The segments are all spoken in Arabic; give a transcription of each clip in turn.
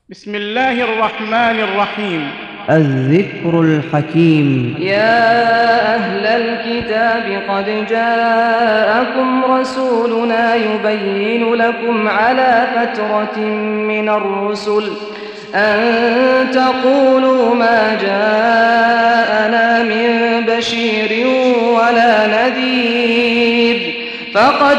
بسم الله الرحمن الرحيم. الذكر الحكيم. يا أهل الكتاب قد جاءكم رسولنا يبين لكم على فترة من الرسل أن تقولوا ما جاءنا من بشير ولا نذير، فقد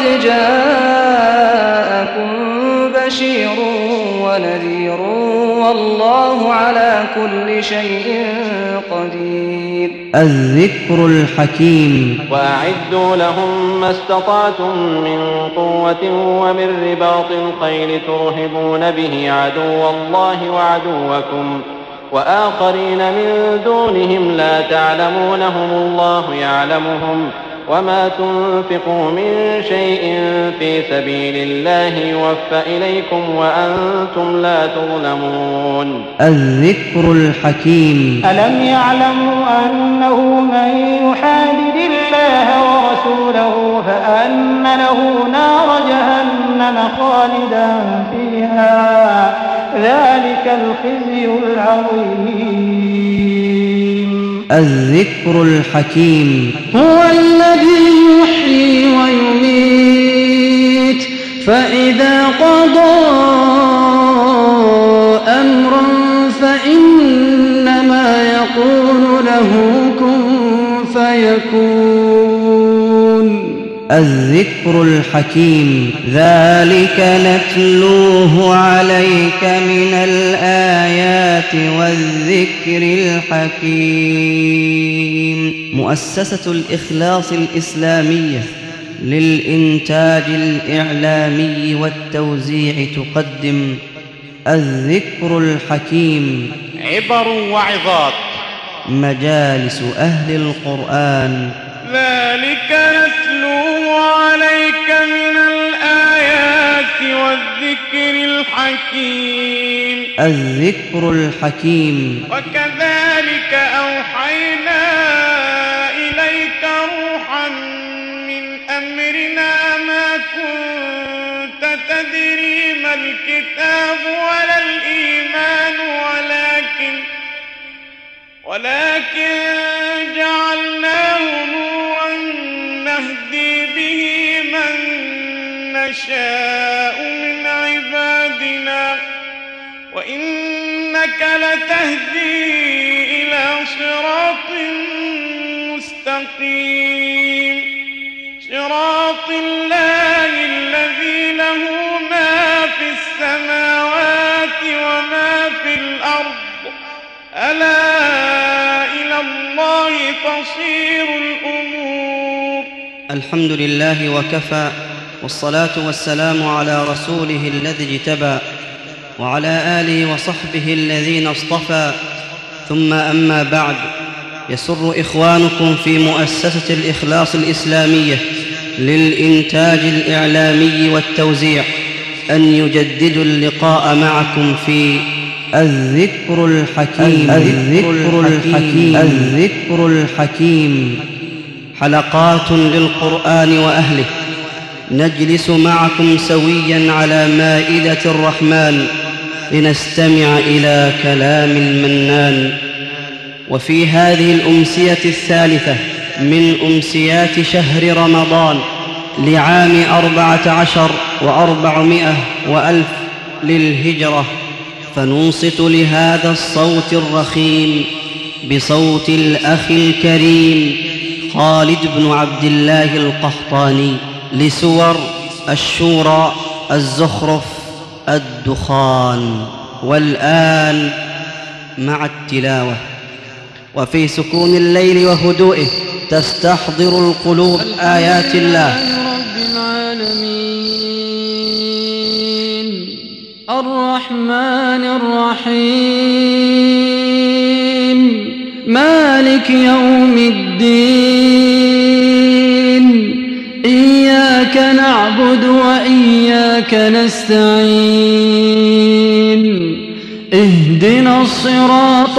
جاءكم بشير ونذير والله على كل شيء قدير. الذكر الحكيم. وأعدوا لهم ما استطعتم من قوة ومن رباط الخيل ترهبون به عدو الله وعدوكم وآخرين من دونهم لا تعلمونهم الله يعلمهم، وما تنفقوا من شيء في سبيل الله يوفى إليكم وأنتم لا تظلمون. الذكر الحكيم. ألم يعلموا أنه من يحادد الله ورسوله فأن له نار جهنم خالدا فيها، ذلك الخزي العظيم. الذكر الحكيم. هو الذي يحيي ويميت، فإذا قضى أمرا فإنما يقول له كن فيكون. الذكر الحكيم. ذلك نتلوه عليك من الآيات والذكر الحكيم. مؤسسة الإخلاص الإسلامية للإنتاج الإعلامي والتوزيع تقدم الذكر الحكيم. عبر وعظات. مجالس أهل القرآن. ذلك نتلوه عليك من الآيات والذكر الحكيم. الذكر الحكيم. وكذلك أوحينا إليك روحا من أمرنا ما كنت تدري ما الكتاب ولا الإيمان ولكن جعلناه نورا نهدي به من نشاء من عبادنا وإنك لتهدي إلى صراط مستقيم، صراط الله الذي له ما في السماوات وما في الأرض، ألا إلى الله تصير الأمور. الحمد لله وكفى، والصلاة والسلام على رسوله الذي اجتبى، وعلى آله وصحبه الذين اصطفى، ثم أما بعد. يسر إخوانكم في مؤسسة الإخلاص الإسلامية للإنتاج الإعلامي والتوزيع أن يجددوا اللقاء معكم في الذكر الحكيم. الذكر الحكيم. الذكر الحكيم. حلقات للقرآن وأهله، نجلس معكم سويا على مائدة الرحمن لنستمع إلى كلام المنان. وفي هذه الأمسية الثالثة من أمسيات شهر رمضان لعام 14,400 للهجرة، فننصت لهذا الصوت الرخيم بصوت الأخ الكريم خالد بن عبد الله القحطاني لسور الشورى، الزخرف، الدخان. والآن مع التلاوة، وفي سكون الليل وهدوئه تستحضر القلوب آيات الله. رب العالمين الرحمن الرحيم مالك يوم الدين، إياك نعبد وإياك نستعين، اهدنا الصراط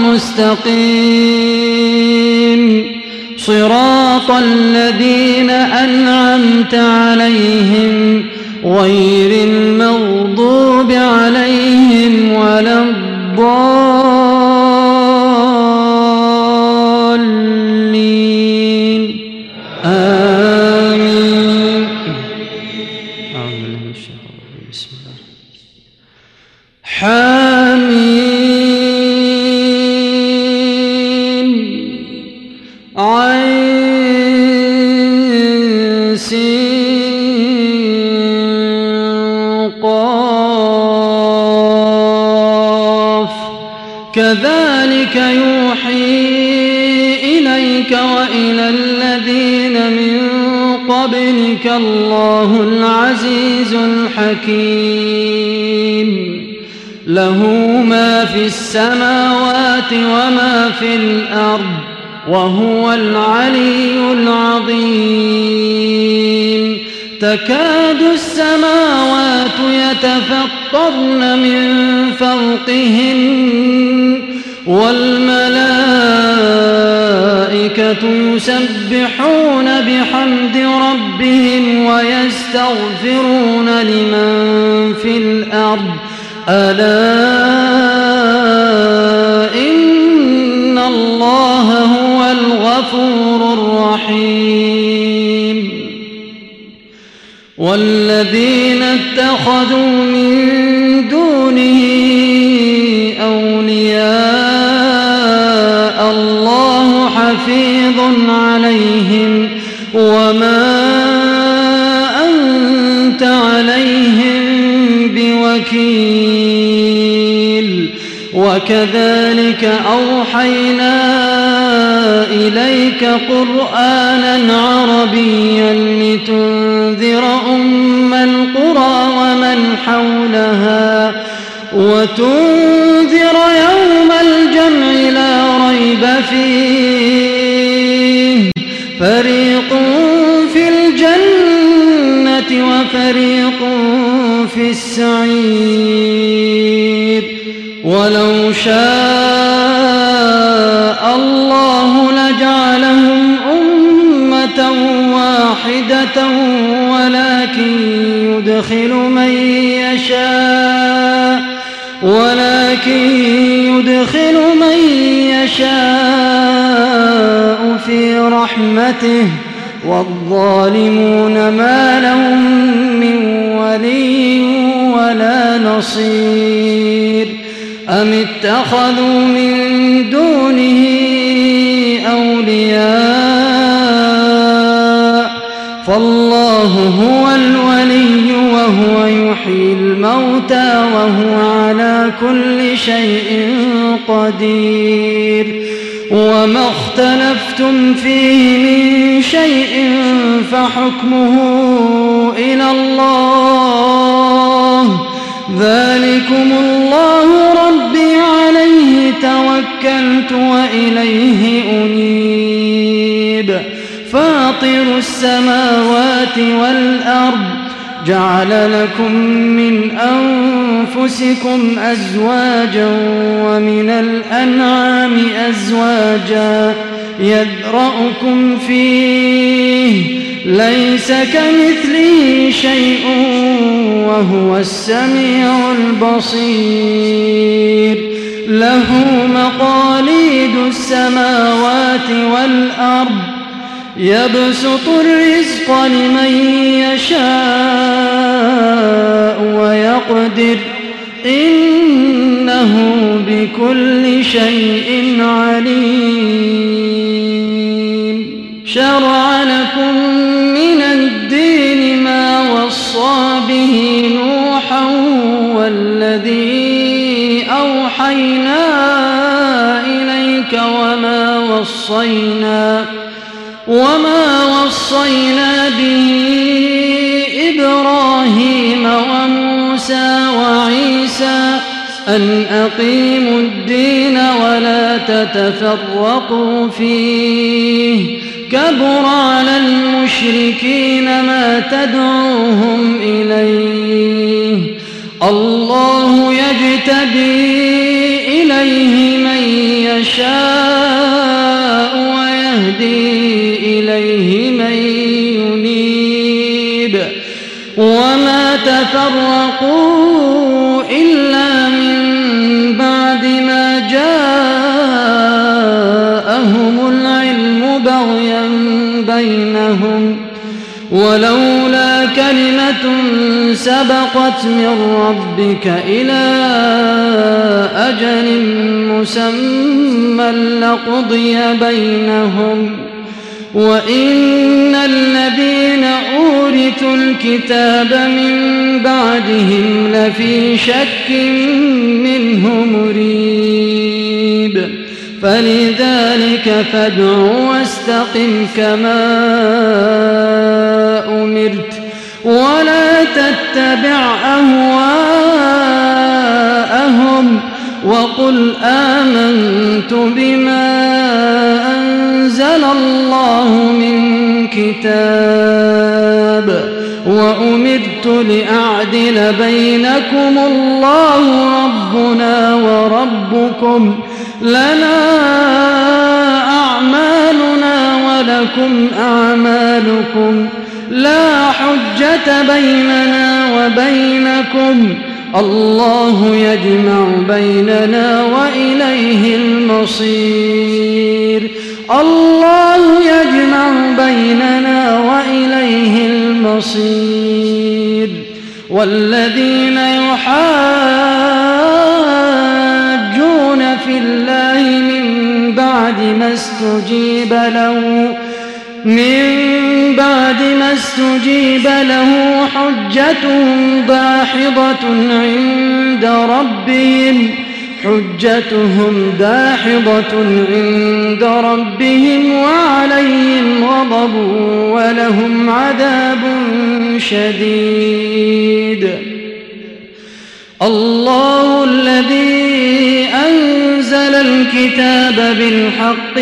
المستقيم، صراط الذين أنعمت عليهم غير المغضوب عليهم ولا حميم عين قاف كذلك يوحي إليك وإلى الذين من قبلك الله العزيز الحكيم له ما في السماوات وما في الأرض وهو العلي العظيم تكاد السماوات يتفطرن من فوقهن والملائكة يسبحون بحمد ربهم ويستغفرون لمن في الأرض ألا إن الله هو الغفور الرحيم والذين اتخذوا من دونه أولياء الله حفيظ عليهم وما أنت عليهم بوكيل وكذلك أوحينا إليك قرآنا عربيا لتنذر أم القرى ومن حولها وتنذر يوم الجمع لا ريب فيه فريق في الجنة وفريق في السعير ولو شاء الله لجعلهم أمة واحدة ولكن يدخل من يشاء في رحمته والظالمون ما لهم من ولي ولا نصير أم اتخذوا من دونه أولياء فالله هو الولي وهو يحيي الموتى وهو على كل شيء قدير وما اختلفتم فيه من شيء فحكمه إلى الله ذلكم الله ربي عليه توكلت وإليه أنيب فاطر السماوات والأرض جعل لكم من أنفسكم أزواجا ومن الأنعام أزواجا يذرأكم فيه ليس كمثله شيء وهو السميع البصير له مقاليد السماوات والأرض يبسط الرزق لمن يشاء ويقدر إنه بكل شيء عليم شرع لكم من الدين ما وصى به نوحا والذي أوحينا إليك وما وصينا به إبراهيم وموسى وعيسى أن أقيموا الدين ولا تتفرقوا فيه كبر على المشركين ما تدعوهم إليه الله يجتبي إليه من يشاء ويهدي إليه من ينيب وما تفرقوا إلا من بعد ما جاءهم العلم بغيا بينهم ولولا كلمة سبقت من ربك إلى أجل مسمى لقضي بينهم وإن الذين أورثوا الكتاب من بعدهم لفي شك منه مريب فلذلك فادع واستقم كما أمرت ولا تتبع أهواءهم وقل آمنت بما أنزل الله من كتاب وأمرت لأعدل بينكم الله ربنا وربكم لنا أعمالنا ولكم أعمالكم لا حجة بيننا وبينكم الله يجمع بيننا وإليه المصير الله يجمع بيننا وإليه المصير والذين يحاجون في الله من بعد ما استجيب له حجتهم داحضة عند ربهم وعليهم غضب ولهم عذاب شديد الله الذي أنزل الكتاب بالحق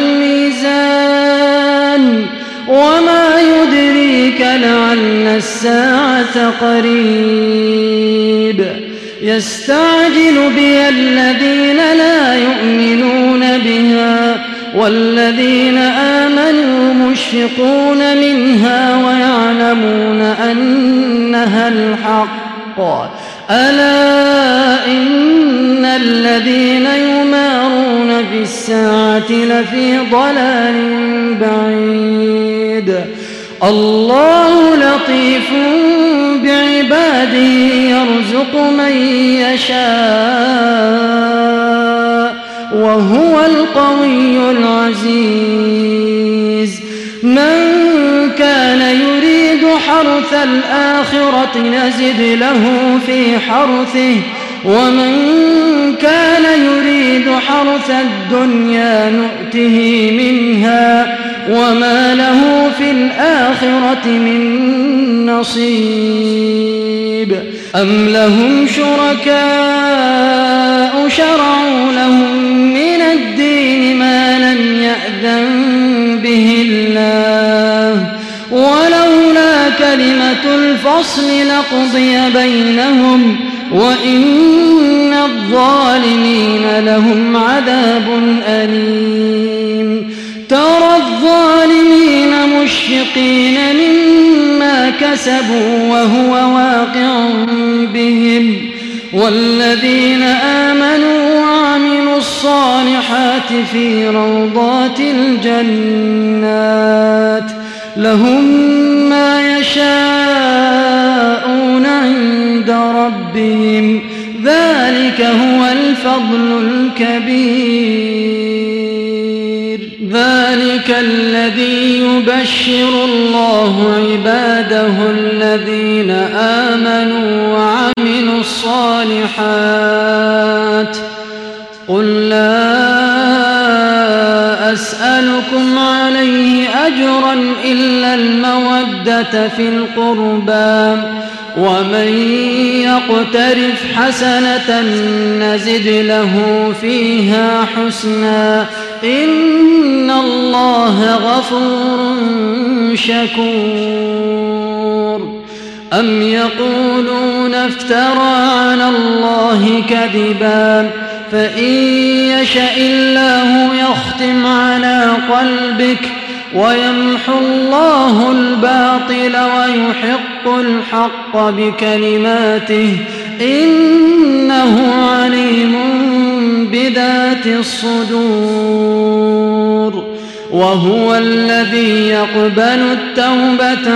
والميزان وما يدريك لعل الساعة قريب يستعجل بها الذين لا يؤمنون بها والذين آمنوا مشفقون منها ويعلمون أنها الحق ألا إن الذين يمارون في الساعة لفي ضلال بعيد الله لطيف بعباده يرزق من يشاء وهو القوي العزيز من كان يريد حرث الآخرة نزد له في حرثه ومن كان يريد حرث الدنيا نؤته منها وما له في الآخرة من نصيب أم لهم شركاء شرعوا لهم من الدين ما لم يأذن به الله ولولا كلمة الفصل لقضي بينهم وإن الظالمين لهم عذاب أليم ترى الظالمين مشفقين مما كسبوا وهو واقع بهم والذين آمنوا وعملوا الصالحات في روضات الجنات لهم ما يشاءون عند ربهم ذلك هو الفضل الكبير ذلك الذي يبشر الله عباده الذين آمنوا وعملوا الصالحات قل لا أسألكم عليه أجرا إلا المودة في القربى ومن يقترف حسنة نزد له فيها حسنا إن الله غفور شكور أم يقولون افترى على الله كذبا فإن يشأ الله يختم على قلبك ويمحو الله الباطل ويحق الحق بكلماته إنه عليم بذات الصدور وهو الذي يقبل التوبة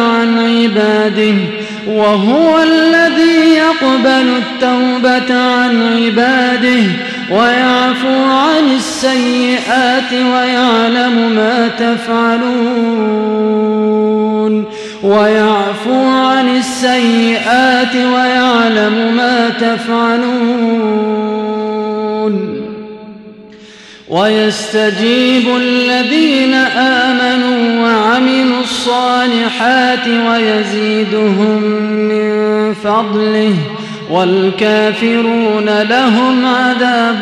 عن عباده ويعفو عن السيئات ويعلم ما تفعلون ويعفو عن السيئات ويعلم ما تفعلون ويستجيب الذين آمنوا وعملوا الصالحات ويزيدهم من فضله والكافرون لهم عذاب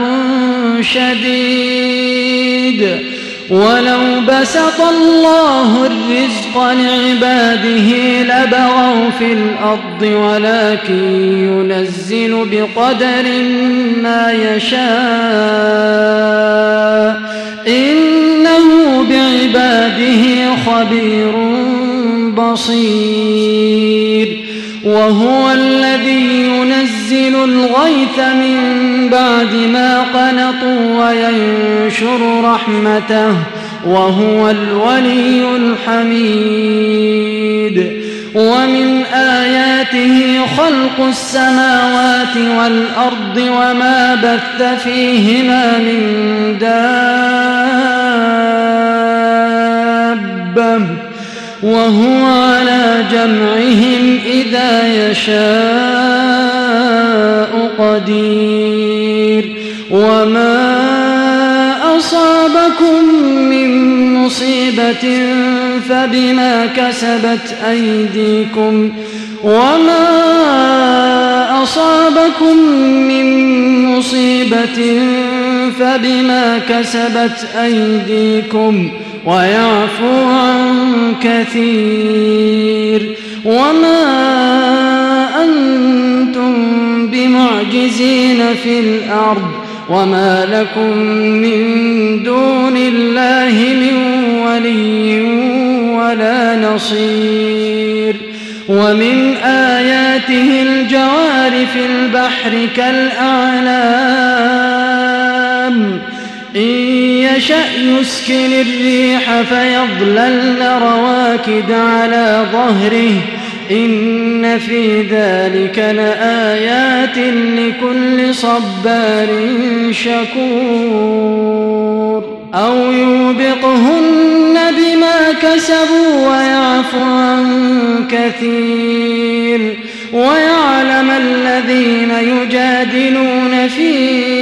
شديد ولو بسط الله الرزق لعباده لبغوا في الأرض ولكن ينزل بقدر ما يشاء إنه بعباده خبير بصير وهو الذي ينزل الغيث من بعد ما قنطوا وينشر رحمته وهو الولي الحميد ومن آياته خلق السماوات والأرض وما بث فيهما من دابة وهو على جمعهم إذا يشاء قدير وما أصابكم من مصيبة فبما كسبت أيديكم وما أصابكم من مصيبة فبما كسبت أيديكم ويعفو عن كثير وما أنتم بمعجزين في الأرض وما لكم من دون الله من ولي ولا نصير ومن آياته الجوار في البحر كالأعلام إن يشأ يسكن الريح فيظللن رواكد على ظهره إن في ذلك لآيات لكل صبار شكور أو يوبقهن بما كسبوا ويعفو عن كثير ويعلم الذين يجادلون في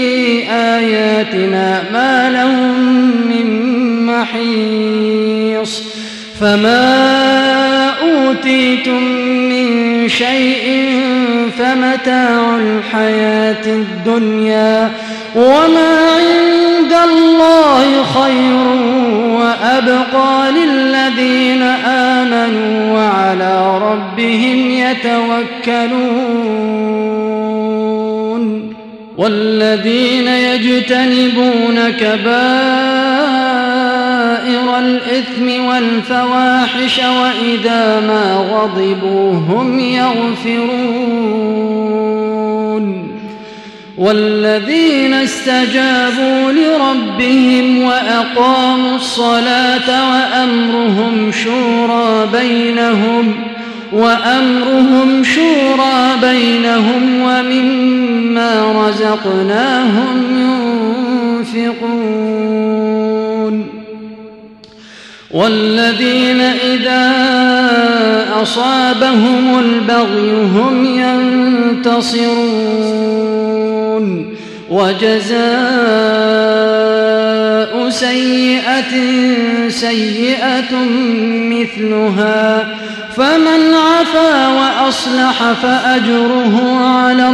آياتنا ما لهم من محيص فما أوتيتم من شيء فمتاع الحياة الدنيا وما عند الله خير وأبقى للذين آمنوا وعلى ربهم يتوكلون والذين يجتنبون كبائر الإثم والفواحش وإذا ما غضبوا هم يغفرون والذين استجابوا لربهم وأقاموا الصلاة وأمرهم شورى بينهم ومما رزقناهم ينفقون والذين إذا أصابهم البغي هم ينتصرون وجزاء سيئة مثلها فمن عفا وأصلح فأجره على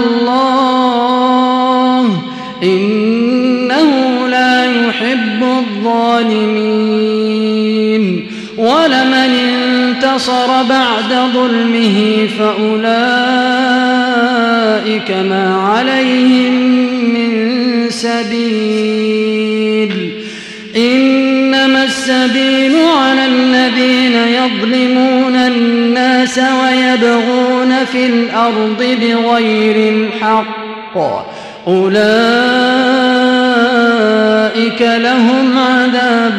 الله إنه لا يحب الظالمين ولمن انتصر بعد ظلمه فأولئك ما عليهم من سبيل إنما السبيل على الذين يظلمون الناس ويبغون في الأرض بغير الحق أولئك لهم عذاب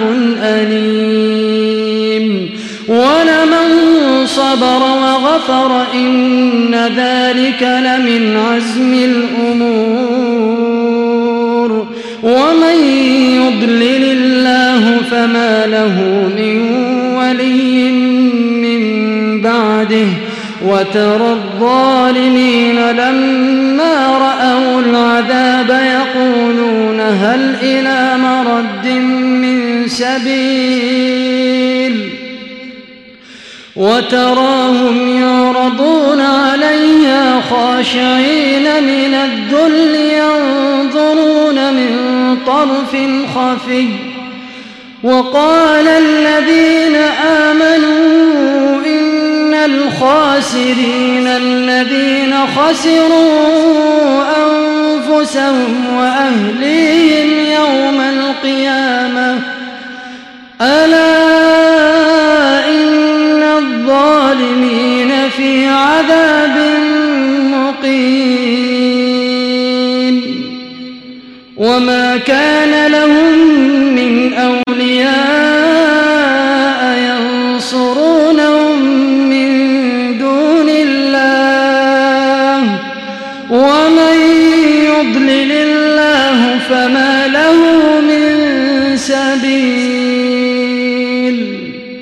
أليم ولمن صبر وغفر إن ذلك لمن عزم الأمور ومن يضلل الله فما له من ولي من بعده وترى الظالمين لما رأوا العذاب يقولون هل إلى مرد من سبيل وتراهم يعرضون عليها خاشعين من الذل ينظرون من طرف خفي وقال الذين آمنوا إن الخاسرين الذين خسروا أنفسهم وأهليهم يوم القيامة ألا إن الظالمين في عذاب مقيم وما كان لهم من أولياء ينصرونهم من دون الله ومن يضلل الله فما له من سبيل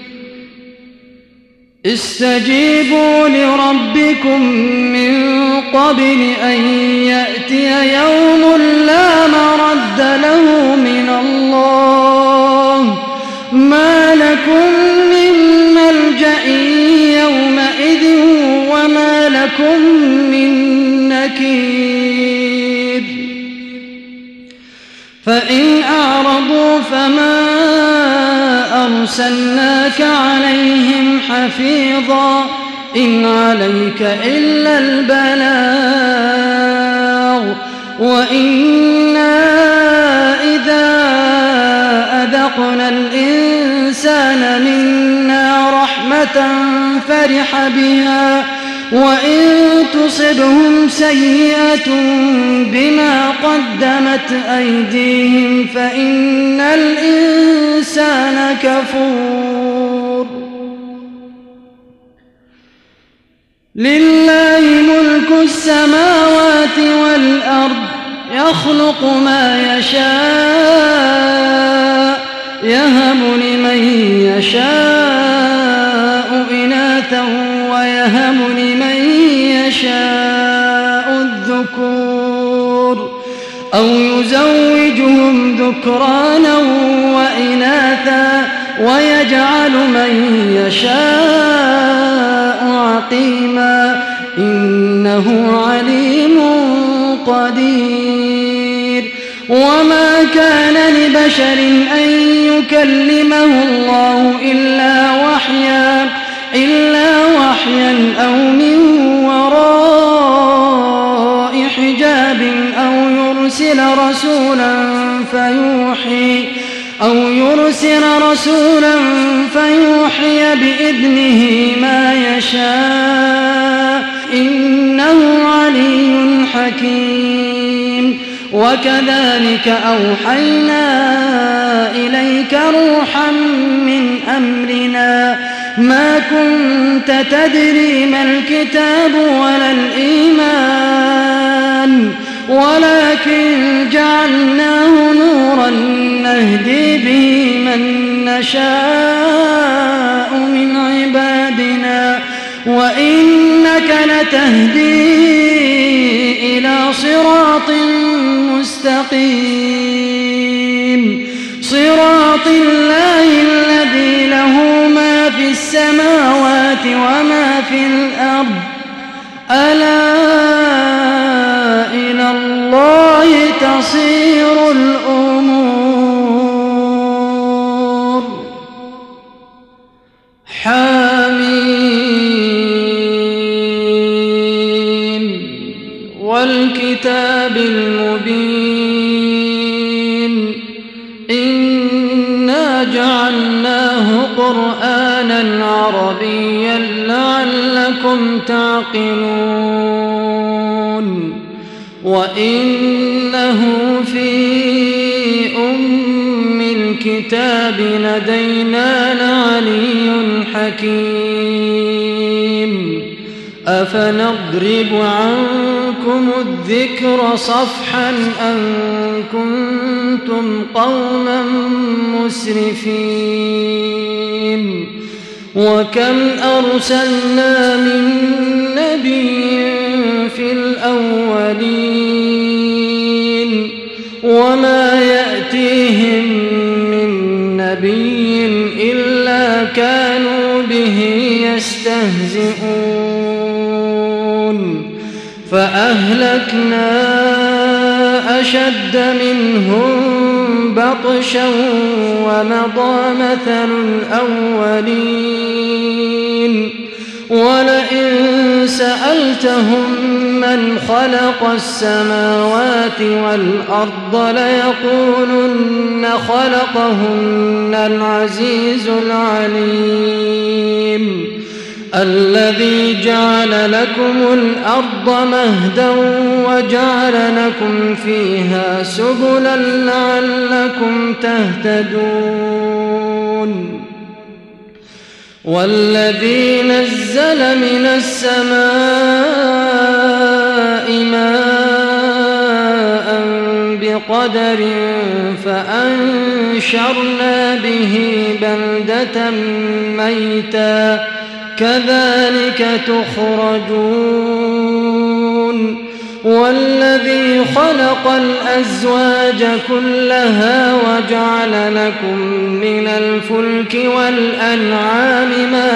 استجيبوا لربكم من قبل أن يأتي يوم لا مرد له من الله ما لكم من ملجأ يومئذ وما لكم من نكير فإن أعرضوا فما أرسلناك عليهم حفيظا إن عليك إلا البلاغ وإنا إذا أذقنا الإنسان منا رحمة فرح بها وإن تصبهم سيئة بما قدمت أيديهم فإن الإنسان كفور لله ملك السماوات والأرض يخلق ما يشاء يهب لمن يشاء إناثا ويهب لمن يشاء الذكور أو يزوجهم ذكرانا وإناثا ويجعل من يشاء عقيما إنه عليم قدير وما كان لبشر أن يكلمه الله إلا وحيا أو من وراء حجاب أو يرسل رسولا فيوحي بإذنه ما يشاء إنه علي حكيم وكذلك أوحينا إليك روحا من أمرنا ما كنت تدري ما الكتاب ولا الإيمان ولكن جعلناه نورا نهدي به من نشاء من عبادنا وإنك لتهدي إلى صراط مستقيم صراط الله الذي له ما في السماوات وما في الأرض ألا إلى الله تصير الأمور حميم والكتاب المبين إنا جعلناه قرآنا عربيا لعلكم تعقلون وإنه في أم الكتاب لدينا لعلي حكيم أفنضرب عنكم الذكر صفحا أن كنتم كنتم قوما مسرفين وكم أرسلنا من نبي في الأولين وما يأتيهم من نبي إلا كانوا به يستهزئون فأهلكنا أشد منهم بطشا ومضى مثل الأولين ولئن سألتهم من خلق السماوات والأرض ليقولن خلقهن العزيز العليم الذي جعل لكم الأرض مهدا وجعل لكم فيها سبلا لعلكم تهتدون والذي نزل من السماء ماء بقدر فأنشرنا به بلدة ميتا كذلك تخرجون والذي خلق الأزواج كلها وجعل لكم من الفلك والأنعام ما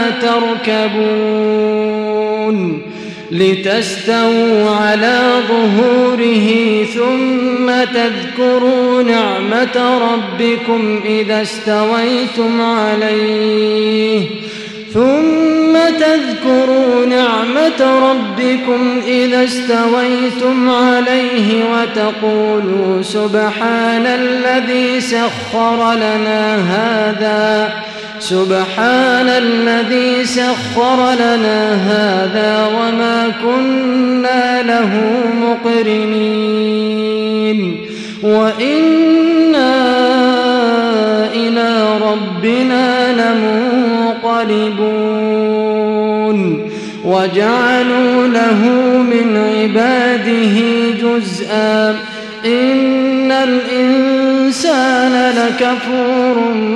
تركبون لتستووا على ظهوره ثم تذكروا نعمة ربكم إذا استويتم عليه وتقولوا سبحان الذي سخر لنا هذا وما كنا له مقرنين وإنا إلى ربنا لمنقلبون وجعلوا له من عباده جزءا إن الإنسان لكفور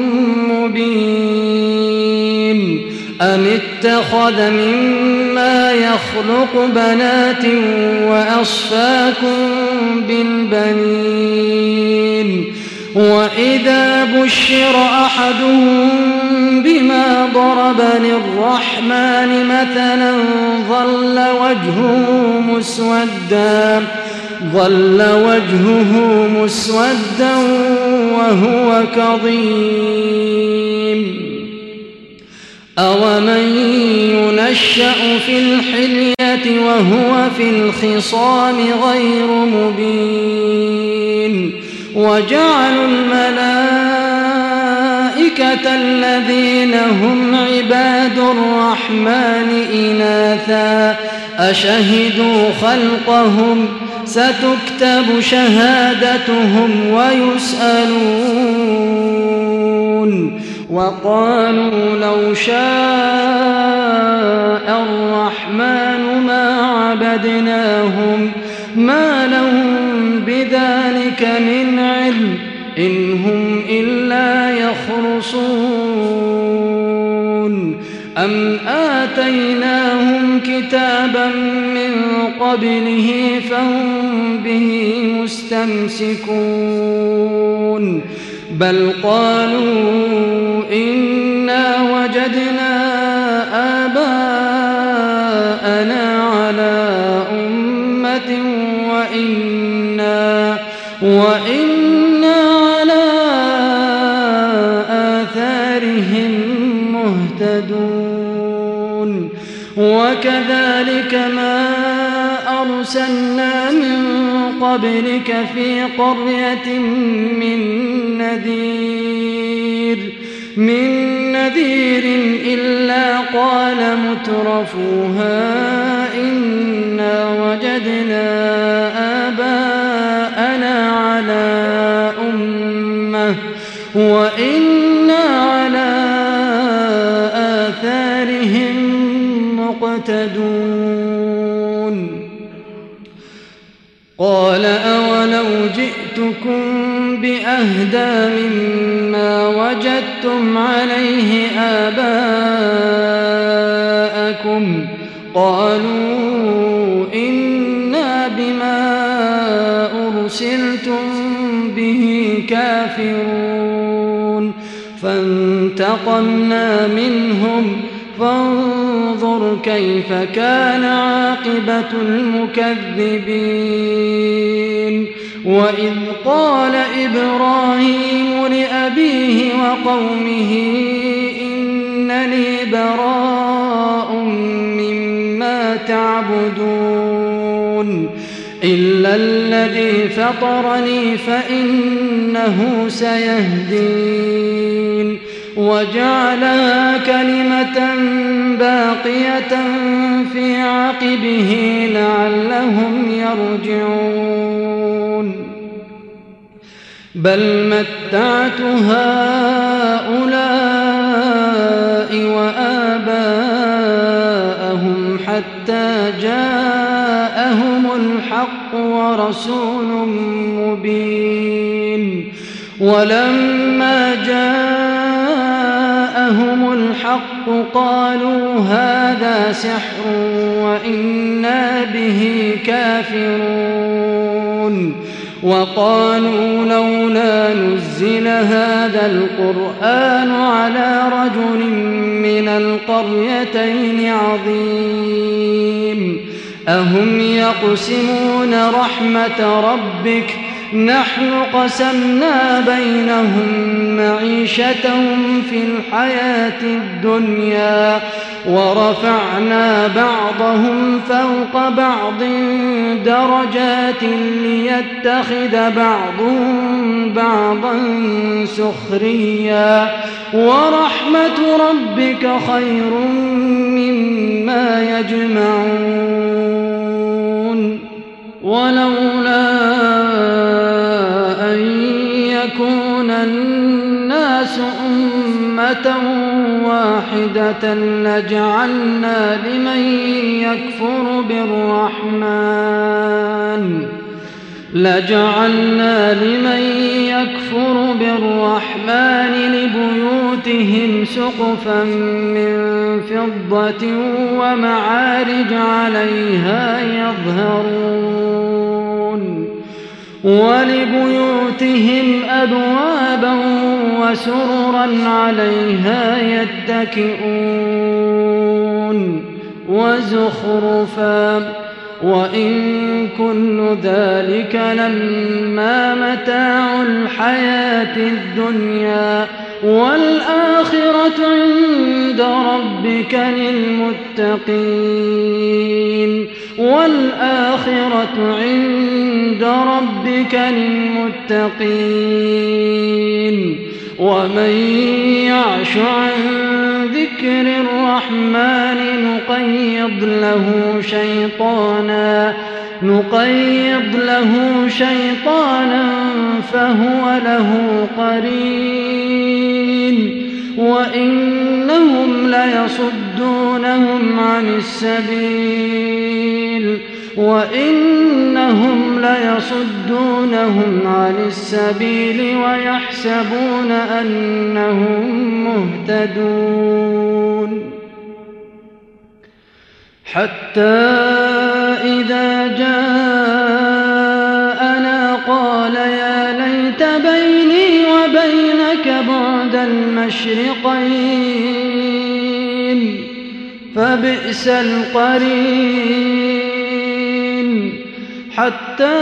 مبين أم اتخذ مما يخلق بنات وأصفاكم بالبنين وإذا بشر أحدهم بما ضرب للرحمن مثلا ظل وجهه مسودا وهو كظيم أومن ينشأ في الحلية وهو في الخصام غير مبين وجعلوا الملائكة الذين هم عباد الرحمن إناثا أشهدوا خلقهم ستكتب شهادتهم ويسألون وقالوا لو شاء الرحمن ما عبدناهم ما لهم بذلك من علم إن هم إلا يخرصون أم آتيناهم كتابا من قبله فهم به مستمسكون بل قالوا إنا وجدنا آباءنا على أمة وإنا على آثارهم مهتدون وكذلك ما أرسلنا من قبلك في قرية من نذير إلا قال مترفوها إنا وجدنا آباءنا على أمة وإنا على آثارهم مقتدون قال أولو جئت جئتكم بأهدى مما وجدتم عليه آباءكم قالوا إنا بما أرسلتم به كافرون فانتقمنا منهم فانظر كيف كان عاقبة المكذبين وإذ قال إبراهيم لأبيه وقومه إنني براء مما تعبدون إلا الذي فطرني فإنه سيهدين وجعلها كلمة باقية في عقبه لعلهم يرجعون بل متعت هؤلاء وآباءهم حتى جاءهم الحق ورسول مبين ولما جاءهم الحق قالوا هذا سحر وإنا به كافرون وقالوا لولا نزل هذا القرآن على رجل من القريتين عظيم أهم يقسمون رحمة ربك نحن قسمنا بينهم معيشتهم في الحياة الدنيا ورفعنا بعضهم فوق بعض درجات ليتخذ بعضهم بعضا سخريا ورحمة ربك خير مما يجمعون ولولا أن يكون الناس أمة واحدة لجعلنا لمن يكفر بالرحمن لبيوتهم سقفا من فضة ومعارج عليها يظهرون ولبيوتهم أبوابا وسررا عليها يتكئون وزخرفا وإن كل ذلك لما متاع الحياة الدنيا والآخرة عند ربك للمتقين والآخرة عند ربك للمتقين ومن يعش عن ذكر الرحمن نقيض له شيطانا فهو له قرين وإنهم ليصدونهم عن السبيل ويحسبون أنهم مهتدون حتى إذا جاءنا قال يا ليت بيني وبينك بعد المشرقين فبئس القرين حتى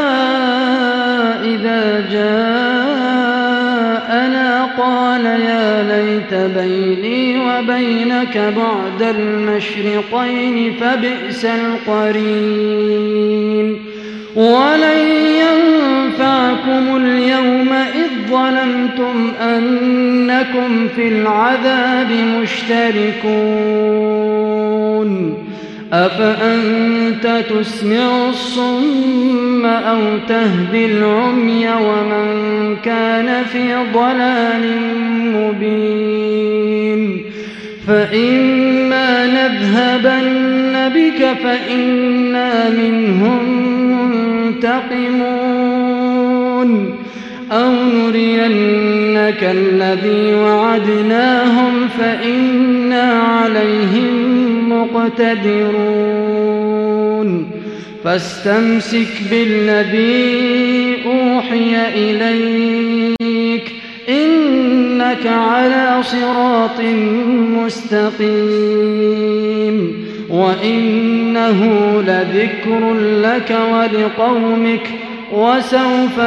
إذا جاءنا قال يا ليت بيني وبينك بعد المشرقين فبئس القرين ولن ينفعكم اليوم إذ ظلمتم أنكم في العذاب مشتركون أفأنت تسمع الصم أو تهدي العمي ومن كان في ضلال مبين فإما نذهبن بك فإنا منهم منتقمون أو نرينك الذي وعدناهم فإنا عليهم مقتدرون فاستمسك بالذي أوحي إليك إنك على صراط مستقيم وإنه لذكر لك ولقومك وسوف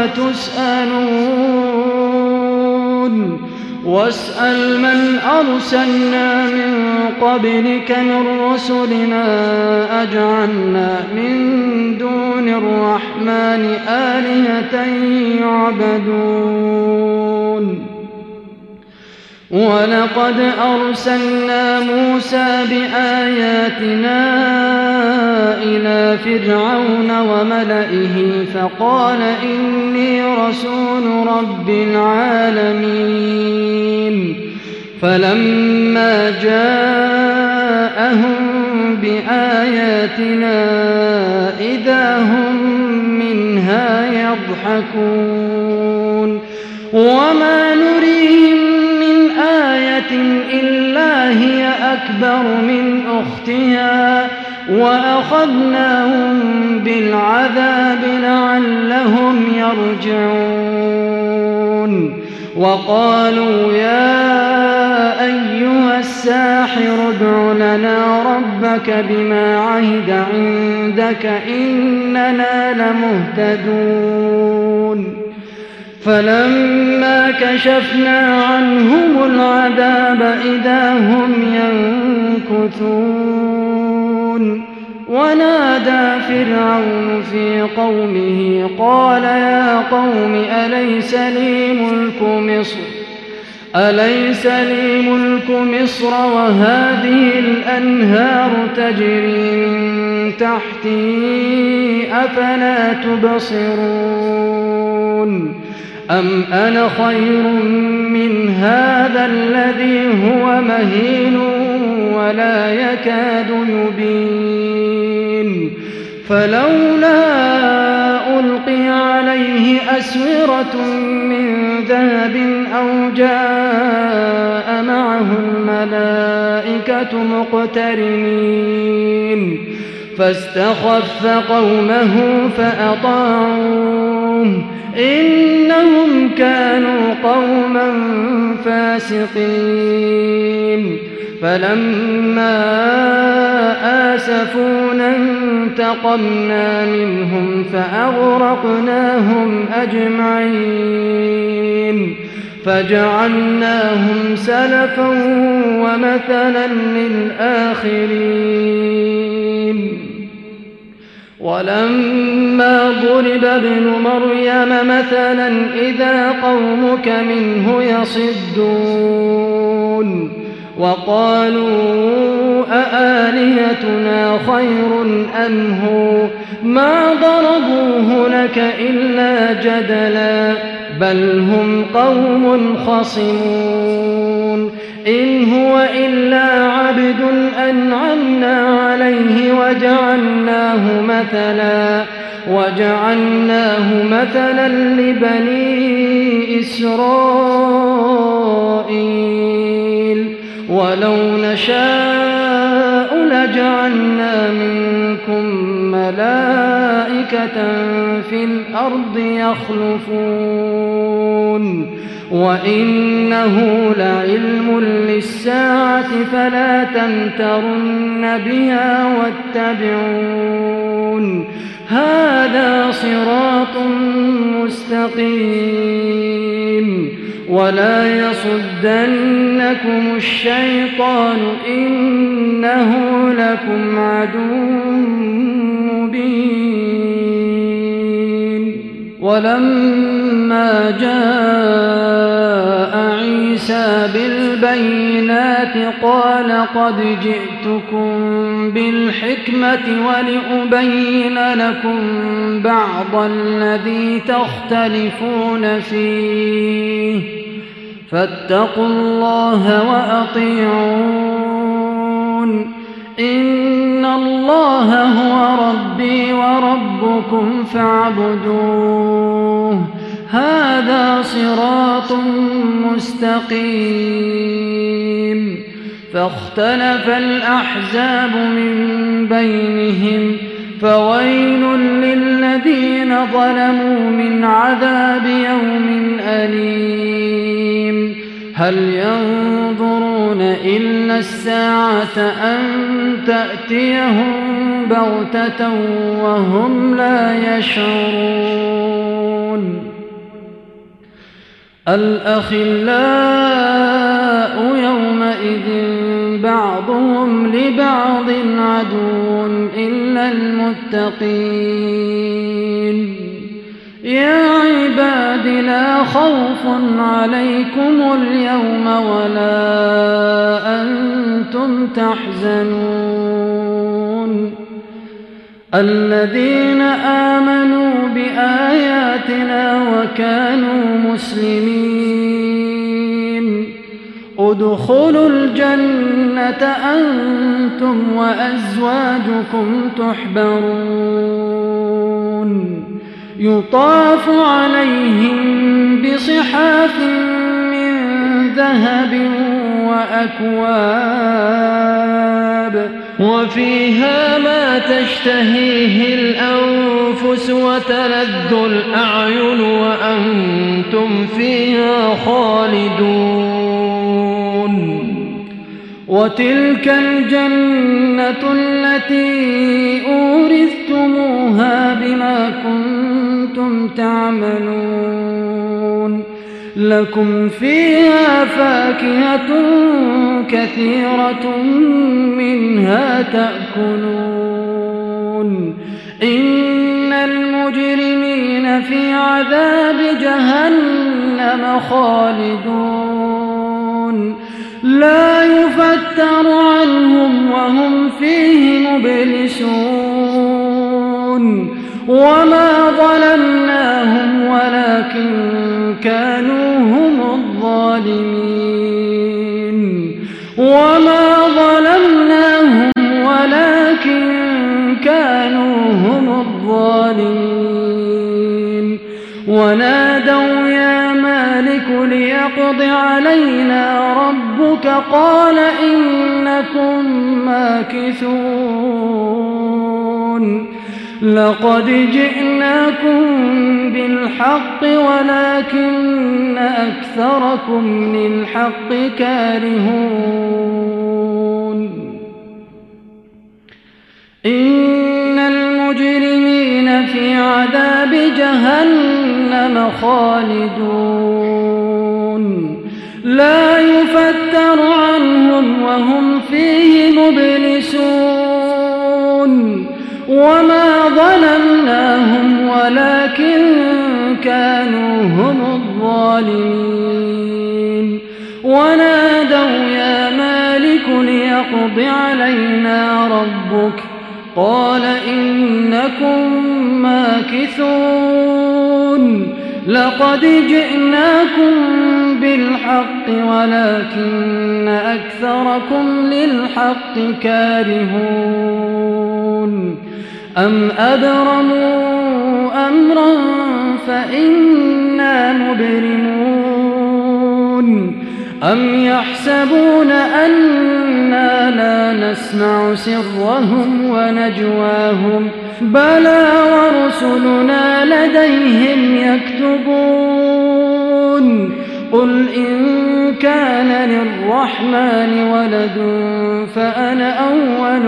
تسألون واسأل من أرسلنا من قبلك من رسلنا أجعلنا من دون الرحمن آلهة يعبدون ولقد أرسلنا موسى بآياتنا إلى فرعون وملئه فقال إني رسول رب العالمين فلما جاءهم بآياتنا إذا هم منها يضحكون وما نريهم من آية إلا هي أكبر من أختها وأخذناهم بالعذاب لعلهم يرجعون وقالوا يا أيها الساحر ادع لنا ربك بما عهد عندك إننا لمهتدون فلما كشفنا عنهم العذاب إذا هم ينكثون ونادى فرعون في قومه قال يا قوم أليس لي ملك مصر وهذه الأنهار تجري من تحتي أفلا تبصرون أم أنا خير من هذا الذي هو مهين ولا يكاد يبين فلولا ألقي عليه أسورة من ذهب أو جاء معه الملائكة مقترنين فاستخف قومه فأطاعوه إنهم كانوا قوما فاسقين فلما آسفونا انتقمنا منهم فأغرقناهم أجمعين فجعلناهم سلفا ومثلا للآخرين ولما ضرب ابن مريم مثلا إذا قومك منه يصدون وقالوا أآلهتنا خير أم هو ما ضربوه لك إلا جدلا بل هم قوم خصمون إن هو إلا عبد أنعمنا عليه وجعلناه مثلا لبني إسرائيل ولو نشاء لجعلنا منكم ملائكة في الأرض يخلفون وإنه لعلم للساعة فلا تمترن بها واتبعون هذا صراط مستقيم ولا يصدنكم الشيطان إنه لكم عدو مبين ولما جاء عيسى بالبينات قال قد جئتكم بالحكمة ولأبين لكم بعض الذي تختلفون فيه فاتقوا الله وأطيعون إن الله هو ربي وربكم فاعبدوه هذا صراط مستقيم فاختلف الأحزاب من بينهم فويل للذين ظلموا من عذاب يوم أليم هل ينظرون إلا الساعة أن تأتيهم بغتة وهم لا يشعرون الأخلاء يومئذ بعضهم لبعض عدو إلا المتقين يا عباد لا خوف عليكم اليوم ولا أنتم تحزنون الذين آمنوا بآياتنا وكانوا مسلمين ادخلوا الجنة أنتم وأزواجكم تحبرون يطاف عليهم بصحاف من ذهب وأكواب وفيها ما تشتهيه الأنفس وتلذ الأعين وأنتم فيها خالدون وتلك الجنة التي أورثتموها بما كنتم تعملون لكم فيها فاكهة كثيرة منها تأكلون إن المجرمين في عذاب جهنم خالدون لا يفتر عنهم وهم فيه مبلسون وما ظلمناهم ولكن كانوا هم الظالمين وما ظلمناهم ولكن كانوا هم الظالمين ونادوا يا مالك ليقض علينا ربك قال إنكم ماكثون لقد جئناكم بالحق ولكن أكثركم للحق كارهون إن المجرمين في عذاب جهنم خالدون لا يفتر عنهم وهم فيه مبلسون وما ظلمناهم ولكن كانوا هم الظالمين ونادوا يا مالك ليقض علينا ربك قال إنكم ماكثون لقد جئناكم بالحق ولكن أكثركم للحق كارهون أم أبرموا أمرا فإنا مبرمون أم يحسبون أنا لا نسمع سرهم ونجواهم بلى ورسلنا لديهم يكتبون قل إن كان للرحمن ولد فأنا أول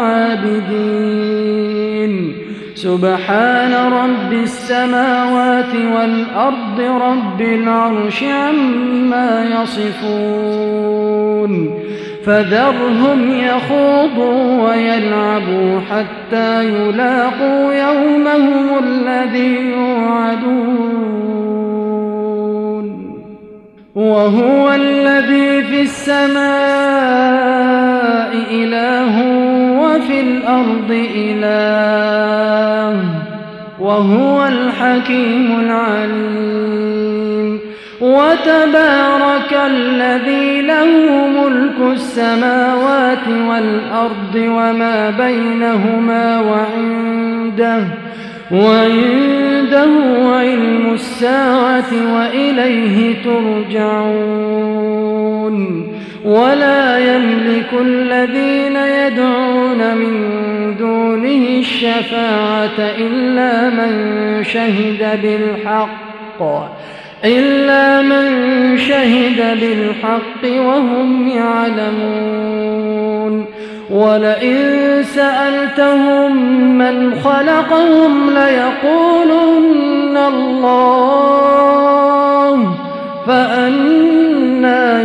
العابدين سبحان رب السماوات والأرض رب العرش عما يصفون فذرهم يخوضوا ويلعبوا حتى يلاقوا يومهم الذي يوعدون وهو الذي في السماء إله وفي الأرض إله وهو الحكيم العليم وتبارك الذي له ملك السماوات والأرض وما بينهما وعنده علم الساعة وإليه ترجعون ولا يملك الذين يدعون من دونه الشفاعة إلا من شهد بالحق وهم يعلمون ولئن سألتهم من خلقهم ليقولن الله فأنى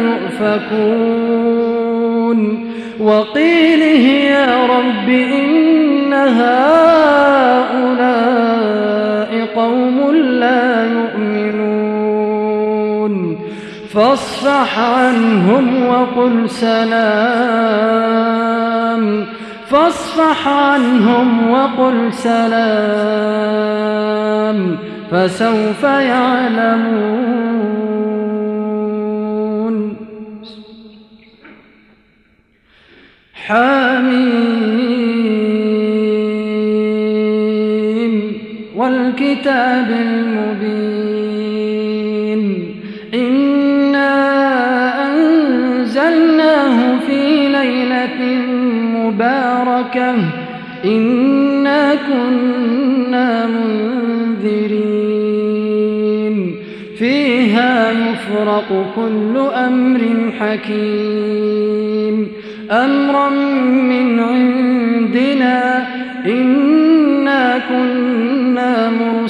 يؤفكون وقيله يا رب إن هؤلاء قوم لا يؤمنون فاصفح عنهم وقل سلام فسوف يعلمون حميم والكتاب المبين إنا أنزلناه في ليلة مباركة إنا كنا منذرين فيها يفرق كل أمر حكيم أمرا من عندنا إنا كنا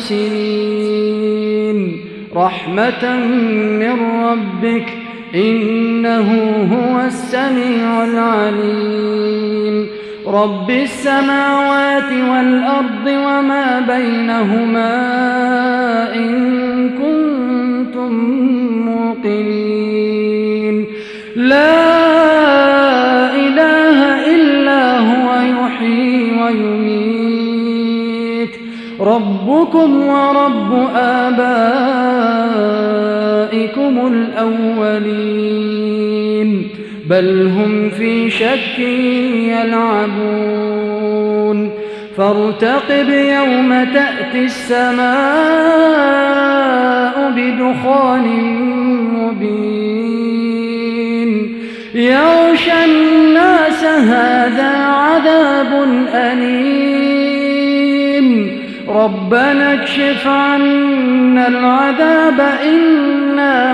مرسلين رحمة من ربك إنه هو السميع العليم رب السماوات والأرض وما بينهما إن كنتم موقنين لا إله إلا هو يحيي ويميت ربكم ورب آبائكم الأولين بل هم في شك يلعبون فارتقب يوم تأتي السماء بدخان مبين يغشى الناس هذا عذاب أليم ربنا اكشف عنا العذاب إنا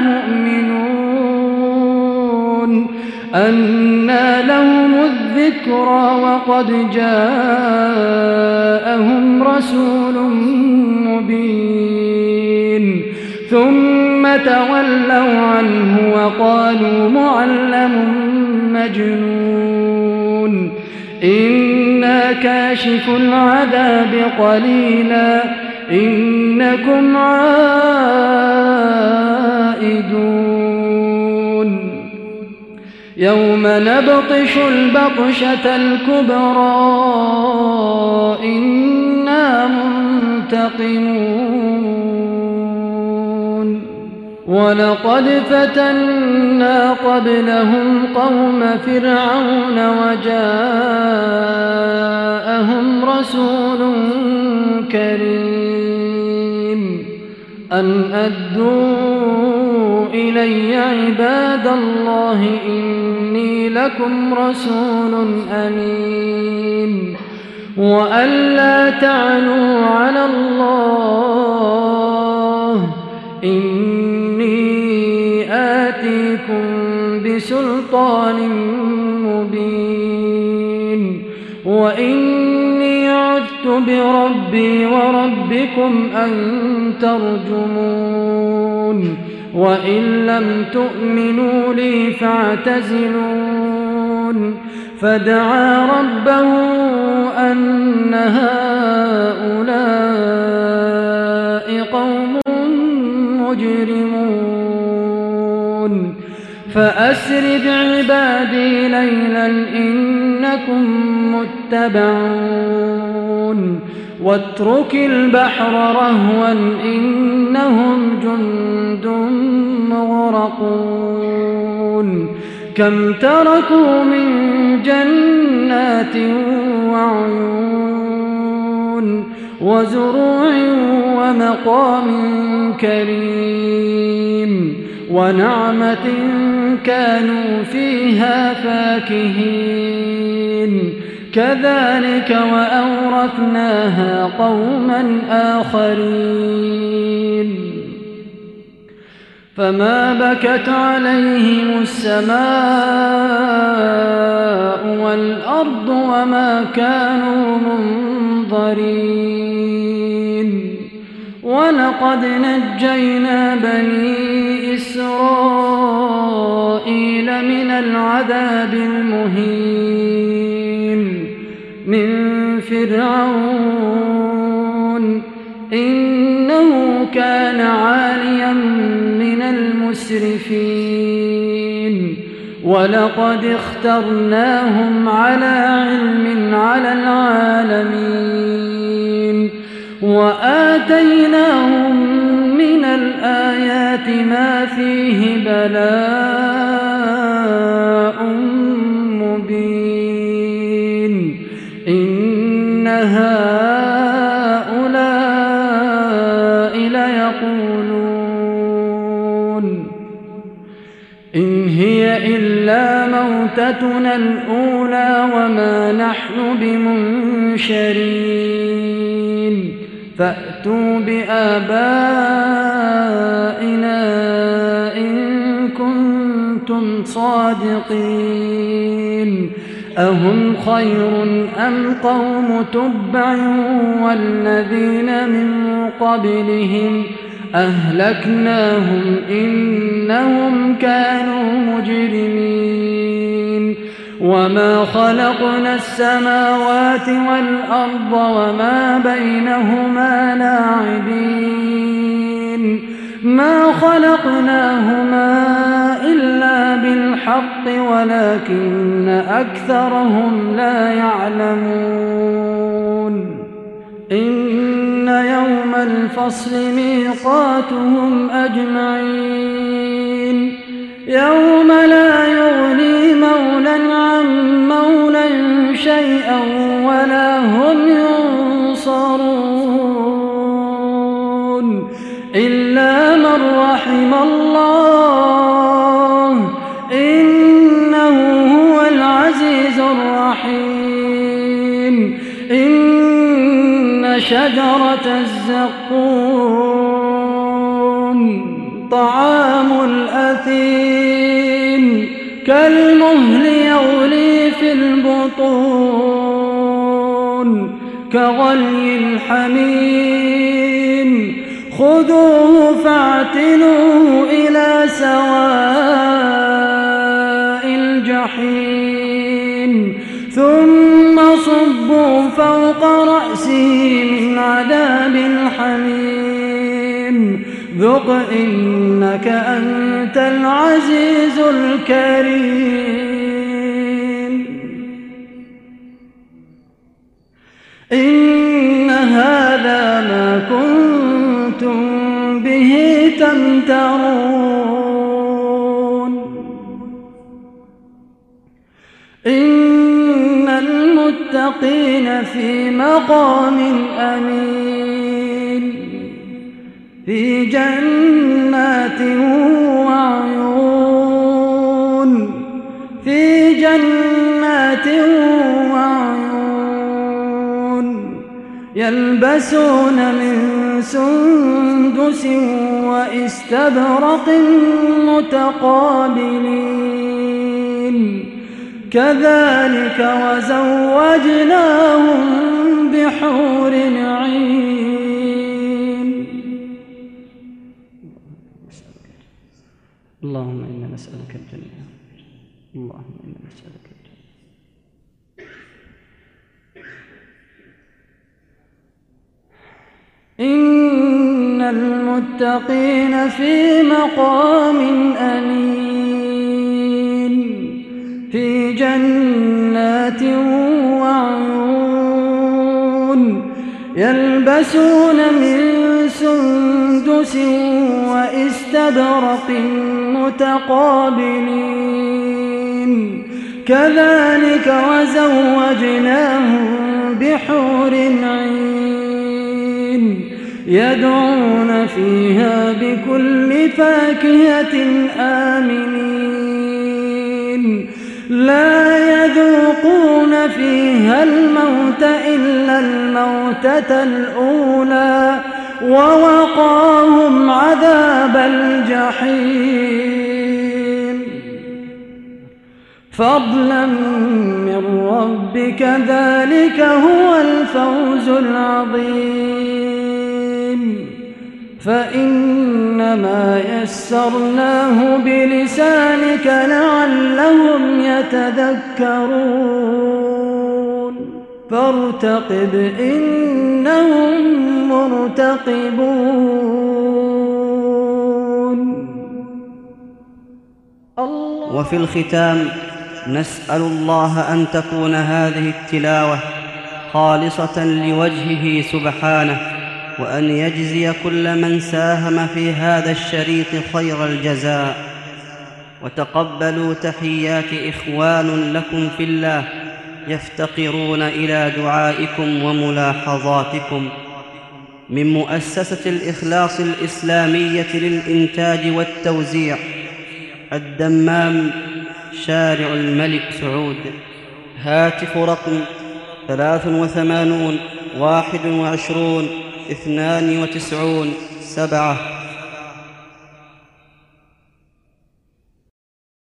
مؤمنون أنى لهم الذكرى وقد جاءهم رسول مبين ثم تولوا عنه وقالوا معلم مجنون إنا كاشف العذاب قليلا إنكم عائدون يوم نبطش البطشة الكبرى إنا منتقمون ولقد فتنا قبلهم قوم فرعون وجاءهم رسول كريم أن أدوا إلي عباد الله إني لكم رسول أمين وأن لا تعلوا على الله إني آتيكم بسلطان مبين وإني عذت بربي وربكم أن ترجمون وإن لم تؤمنوا لي فاعتزلون فدعا ربه أن هؤلاء قوم مجرمون فأسر بعبادي ليلا إنكم متبعون واترك البحر رهوا إنهم جند مغرقون كم تركوا من جنات وعيون وزروع ومقام كريم ونعمة كانوا فيها فاكهين كذلك وأورثناها قوما آخرين فما بكت عليهم السماء والأرض وما كانوا منظرين ولقد نجينا بني إسرائيل من العذاب المهين من فرعون إنه كان عاليا من المسرفين ولقد اخترناهم على علم على العالمين وآتيناهم من الآيات ما فيه بلاء مبين إن هؤلاء ليقولون إن هي إلا موتتنا الأولى وما نحن بمنشرين فأتوا بآبائنا إن كنتم صادقين أهم خير أم قوم تبع والذين من قبلهم أهلكناهم إنهم كانوا مجرمين وما خلقنا السماوات والأرض وما بينهما لاعبين ما خلقناهما إلا بالحق ولكن أكثرهم لا يعلمون إن يوم الفصل ميقاتهم أجمعين يوم لا يغني مولى عن مولى شيئا ولا هم ينصرون إلا من رحم الله إنه هو العزيز الرحيم إن شجرة الزقوم طعام الأثيم كالمهل يغلي في البطون كغلي الحميم خذوه فاعتلوه إلى سواء الجحيم ثم صبوا فوق رأسه من عذاب الحميم ذق إنك أنت العزيز الكريم إن هذا ما كنتم به تمترون إن المتقين في مقام أمين في جنات وعيون في جنات وعيون يلبسون من سندس وإستبرق متقابلين كذلك وزوجناهم بحور عين اللهم إنا نسألك الجنة اللهم إنا نسألك الجنة إن المتقين في مقام أمين في جنات وعيون يلبسون من سندس وإستبرق متقابلين كذلك وزوجناهم بحور عين يدعون فيها بكل فاكهة آمنين لا يذوقون فيها الموت إلا الموتة الأولى ووقاهم عذاب الجحيم فضلا من ربك ذلك هو الفوز العظيم فإنما يسرناه بلسانك لعلهم يتذكرون فارتقب إنهم مرتقبون. وفي الختام نسأل الله أن تكون هذه التلاوة خالصة لوجهه سبحانه، وأن يجزي كل من ساهم في هذا الشريط خير الجزاء. وتقبلوا تحيات إخوان لكم في الله يفتقرون إلى دعائكم وملاحظاتكم من مؤسسة الإخلاص الإسلامية للإنتاج والتوزيع، الدمام، شارع الملك سعود. هاتف رقم 83 21 92 7